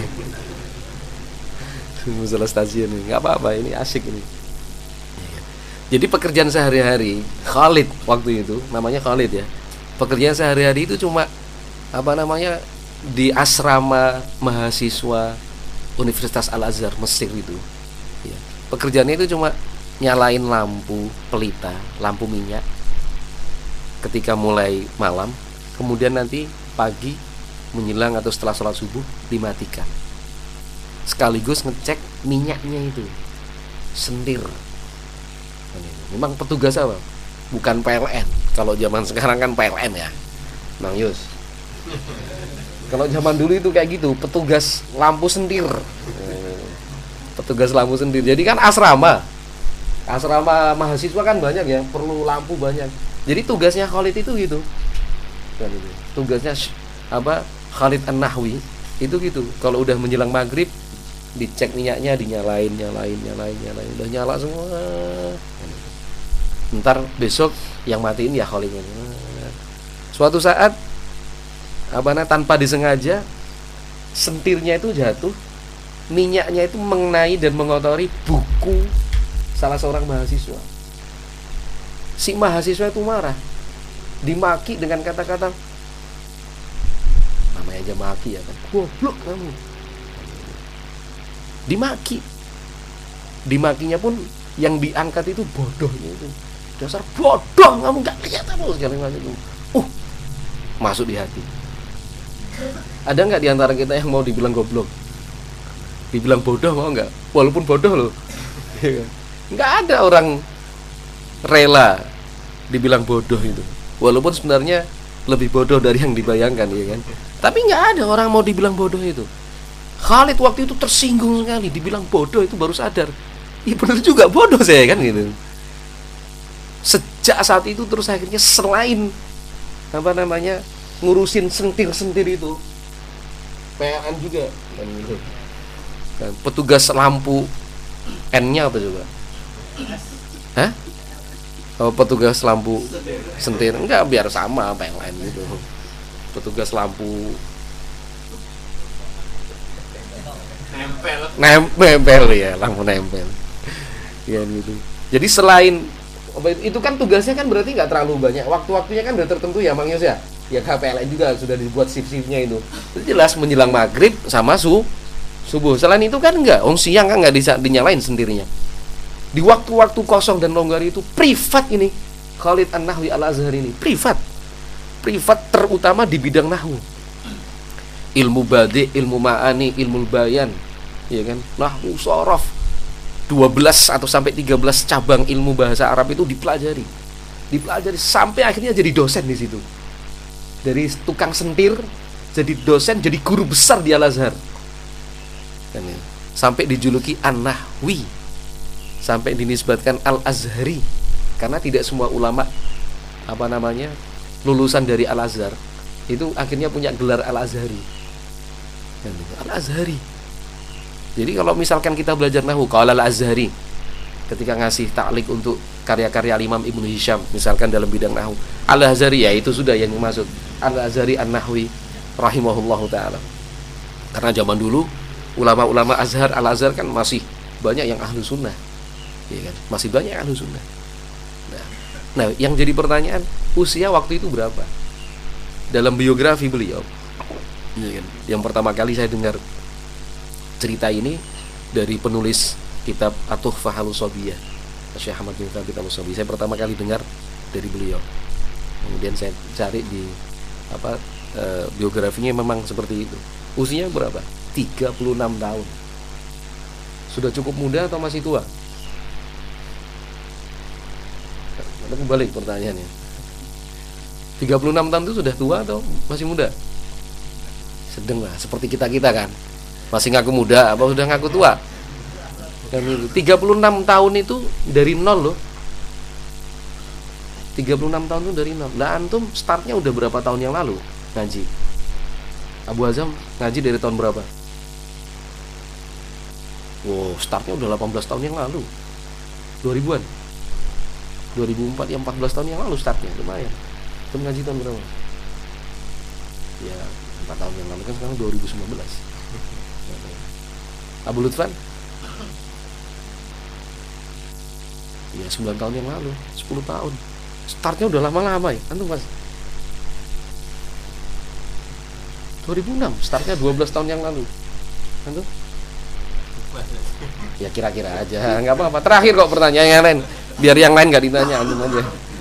Musola stasiun ini nggak apa-apa, ini asik ini. Jadi pekerjaan sehari-hari Khalid waktu itu, namanya Khalid ya. Pekerjaan sehari-hari itu cuma apa namanya di asrama mahasiswa Universitas Al-Azhar Mesir itu. Ya. Pekerjaannya itu cuma nyalain lampu pelita, lampu minyak ketika mulai malam, kemudian nanti pagi menjelang atau setelah sholat subuh dimatikan. Sekaligus ngecek minyaknya itu, sentir. Memang petugas apa? Bukan P L N. Kalau zaman sekarang kan P L N ya, Bang Yus. Kalau zaman dulu itu kayak gitu, petugas lampu sentir. Petugas lampu sentir. Jadi kan asrama, asrama mahasiswa kan banyak ya, perlu lampu banyak. Jadi tugasnya Khalid itu gitu. Tugasnya apa? Khalid An-Nahwi itu gitu. Kalau udah menjelang maghrib, dicek minyaknya, dinyalain, nyalain, nyalain, nyalain, udah nyala semua. Ntar besok yang matiin ya Khalid. Suatu saat apa nah, tanpa disengaja sentirnya itu jatuh, minyaknya itu mengenai dan mengotori buku salah seorang mahasiswa. Si mahasiswa itu marah, dimaki dengan kata-kata, namanya aja maki ya kan, goblok kamu. Dimaki, dimakinya pun yang diangkat itu bodohnya itu, dasar bodoh kamu, nggak lihat apa segala macam itu. Uh, masuk di hati. Ada nggak diantara kita yang mau dibilang goblok, dibilang bodoh mau nggak? Walaupun bodoh loh, nggak ada orang rela dibilang bodoh itu, walaupun sebenarnya lebih bodoh dari yang dibayangkan ya kan. Tapi nggak ada orang mau dibilang bodoh itu. Khalid waktu itu tersinggung sekali, dibilang bodoh itu baru sadar, iya benar juga bodoh saya kan gitu. Sejak saat itu terus akhirnya selain apa namanya ngurusin sentir-sentir itu, P L N juga kan gitu. Dan petugas lampu N-nya apa coba? Hah? Oh, petugas lampu sentir enggak, biar sama P L N gitu. Petugas lampu nempel, nempel ya, lampu nempel. Ya gitu. Jadi selain itu kan tugasnya kan berarti nggak terlalu banyak, waktu-waktunya kan udah tertentu ya Mang Yus ya. Ya K P L N juga sudah dibuat shift-shiftnya itu. Itu jelas menjelang maghrib sama su subuh. Selain itu kan enggak, om siang kan nggak bisa dinyalain sentirnya. Di waktu-waktu kosong dan longgar itu privat ini Khalid An-Nahwi Al-Azhar ini privat, privat terutama di bidang nahwu, ilmu badi, ilmu ma'ani, ilmu bayan, ya kan, nahwu, shorof, dua belas atau sampai tiga belas cabang ilmu bahasa Arab itu dipelajari. dipelajari sampai akhirnya jadi dosen di situ. Dari tukang sentir jadi dosen, jadi guru besar di Al-Azhar. Sampai dijuluki An-Nahwi, sampai dinisbatkan Al-Azhari, karena tidak semua ulama apa namanya lulusan dari Al-Azhar itu akhirnya punya gelar Al-Azhari. Al-Azhari. Jadi kalau misalkan kita belajar nahwu, qala Al-Azhari, ketika ngasih ta'liq untuk karya-karya Imam Ibnu Hisham misalkan dalam bidang nahwu, Al-Azhari, ya itu sudah yang dimaksud Al-Azhari An-Nahwi rahimahullahu taala. Karena zaman dulu ulama-ulama Azhar, Al-Azhar kan masih banyak yang ahlu sunnah, ya kan? Masih banyak yang ahlu sunnah. Nah, nah, yang jadi pertanyaan, usia waktu itu berapa? Dalam biografi beliau, ya kan? Yang pertama kali saya dengar cerita ini dari penulis kitab At-Tuhfah Al-Usobiyah, Syekh Ahmad bin Thabit Al-Usobi. Saya pertama kali dengar dari beliau. Kemudian saya cari di apa e, biografinya, memang seperti itu. Usianya berapa? tiga puluh enam tahun. Sudah cukup muda atau masih tua? Ada kembali pertanyaannya. tiga puluh enam tahun itu sudah tua atau masih muda? Sedang lah, seperti kita-kita kan. Masih ngaku muda apa sudah ngaku tua? Dan tiga puluh enam tahun itu dari nol loh. tiga puluh enam tahun itu dari nol. Lah antum startnya udah berapa tahun yang lalu ngaji? Abu Azam ngaji dari tahun berapa? Wow, startnya udah delapan belas tahun yang lalu. dua ribuan. dua ribu empat, ya empat belas tahun yang lalu startnya, lumayan. Antum ngaji tahun berapa? Ya, empat tahun yang lalu, kan sekarang dua ribu sembilan belas. Abu Lutfan? Ya, sembilan tahun yang lalu, sepuluh tahun. Startnya udah lama-lama ya, antum Mas. dua ribu enam, startnya dua belas tahun yang lalu. Antum? Ya kira-kira aja, nggak apa-apa. Terakhir kok pertanyaan yang lain, biar yang lain nggak ditanya, antum aja.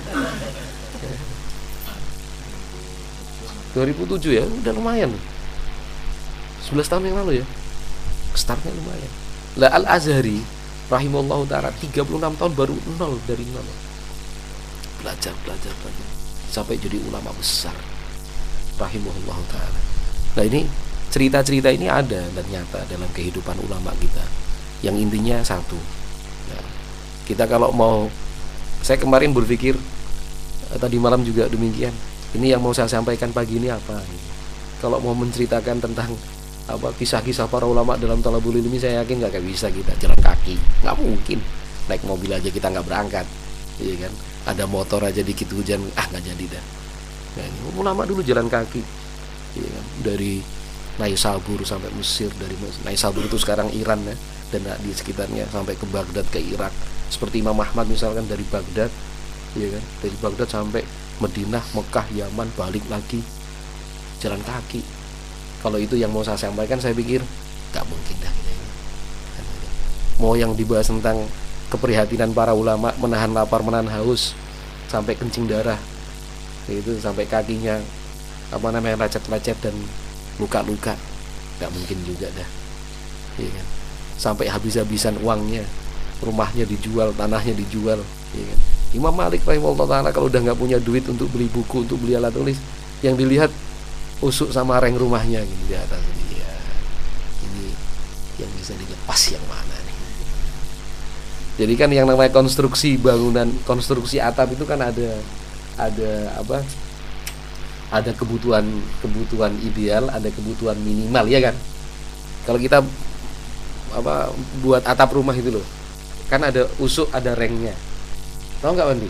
dua ribu tujuh ya, udah lumayan. sebelas tahun yang lalu ya. Startnya lumayan. Lah Al-Azhari rahimahullah ta'ala tiga puluh enam tahun baru nol, dari nol. Belajar, belajar, belajar sampai jadi ulama besar rahimahullah ta'ala. Nah ini cerita-cerita ini ada dan nyata dalam kehidupan ulama kita, yang intinya satu. Nah, kita kalau mau, saya kemarin berpikir eh, tadi malam juga demikian, ini yang mau saya sampaikan pagi ini apa gitu. Kalau mau menceritakan tentang apa kisah-kisah para ulama dalam thalabul ilmi, saya yakin nggak bisa kita jalan kaki, nggak mungkin. Naik mobil aja kita nggak berangkat, iya kan? Ada motor aja dikit hujan, ah nggak jadi dah. Nah, ini ulama dulu jalan kaki, iya kan? Dari Naisabur sampai Mesir, dari Naisabur itu sekarang Iran ya, dan di sekitarnya sampai ke Baghdad, ke Irak. Seperti Imam Ahmad misalkan dari Baghdad, iya kan? Dari Baghdad sampai Madinah, Mekah, Yaman, balik lagi jalan kaki. Kalau itu yang mau saya sampaikan, saya pikir gak mungkin dah kita ini. Mau yang dibahas tentang keprihatinan para ulama, menahan lapar, menahan haus sampai kencing darah, itu sampai kakinya apa namanya lecet-lecet dan luka-luka, gak mungkin juga dah, ya kan? Sampai habis-habisan uangnya, rumahnya dijual, tanahnya dijual, ya kan? Imam Malik rahimahullah ta'ala kalau udah nggak punya duit untuk beli buku, untuk beli alat tulis, yang dilihat usuk sama reng rumahnya gitu di atas. Ya, ini yang bisa dilepas yang mana nih? Jadi kan yang namanya konstruksi bangunan, konstruksi atap itu kan ada ada apa? Ada kebutuhan kebutuhan ideal, ada kebutuhan minimal, ya kan? Kalau kita apa buat atap rumah itu loh, kan ada usuk, ada rengnya. Tahu nggak Wandi?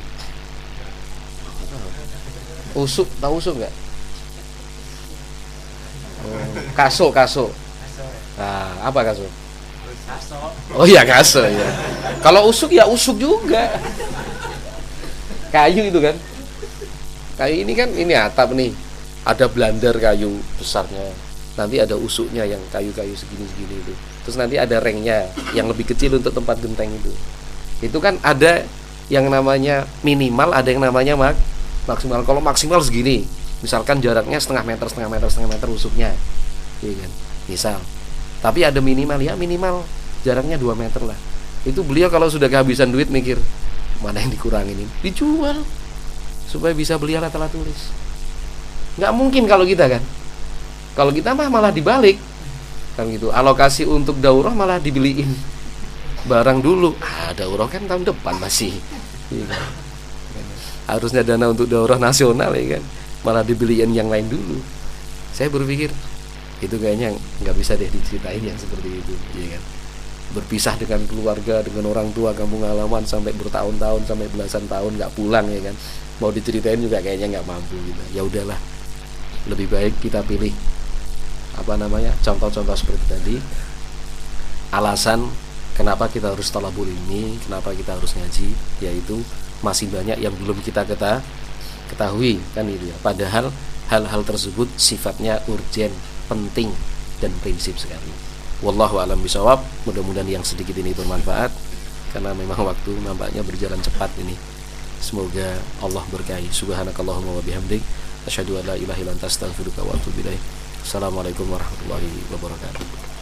Usuk, tahu usuk nggak? Oh, kaso, kaso. Nah, apa kaso? Oh iya kaso ya. Kalau usuk ya usuk juga. Kayu itu kan. Kayu ini kan, ini atap nih. Ada blander kayu besarnya. Nanti ada usuknya yang kayu-kayu segini-segini itu. Terus nanti ada rengnya yang lebih kecil untuk tempat genteng itu. Itu kan ada yang namanya minimal, ada yang namanya mak maksimal. Kalau maksimal segini, misalkan jaraknya setengah meter, setengah meter, setengah meter usuknya, iya kan? Misal. Tapi ada minimal, ya minimal jaraknya dua meter lah. Itu beliau kalau sudah kehabisan duit mikir, mana yang dikurangin ini? Dijual. supaya bisa beli alat-alat tulis. Nggak mungkin kalau kita kan. Kalau kita mah malah dibalik kan gitu. Alokasi untuk daurah malah dibeliin barang dulu. Ah, daurah kan tahun depan masih. Iya kan? Harusnya dana untuk daurah nasional ya kan, malah dibeliin yang lain dulu. Saya berpikir itu kayaknya nggak bisa deh diceritain yang seperti itu, ya kan? Berpisah dengan keluarga, dengan orang tua, kampung halaman sampai bertahun-tahun, sampai belasan tahun nggak pulang ya kan. Mau diceritain juga kayaknya nggak mampu gitu. Ya udahlah, lebih baik kita pilih apa namanya contoh-contoh seperti tadi. Alasan kenapa kita harus thalabul ilmi, kenapa kita harus ngaji, yaitu masih banyak yang belum kita ketahui kan itu ya. Padahal hal-hal tersebut sifatnya urgen, penting dan prinsip sekali. Wallahu a'lam bishawab. Mudah-mudahan yang sedikit ini bermanfaat, karena memang waktu nampaknya berjalan cepat ini. Semoga Allah berkahi. Subhanakallahumma wa bihamdik, asyhadu an la ilaha illa anta astaghfiruka wa atubu ilaik. Assalamualaikum warahmatullahi wabarakatuh.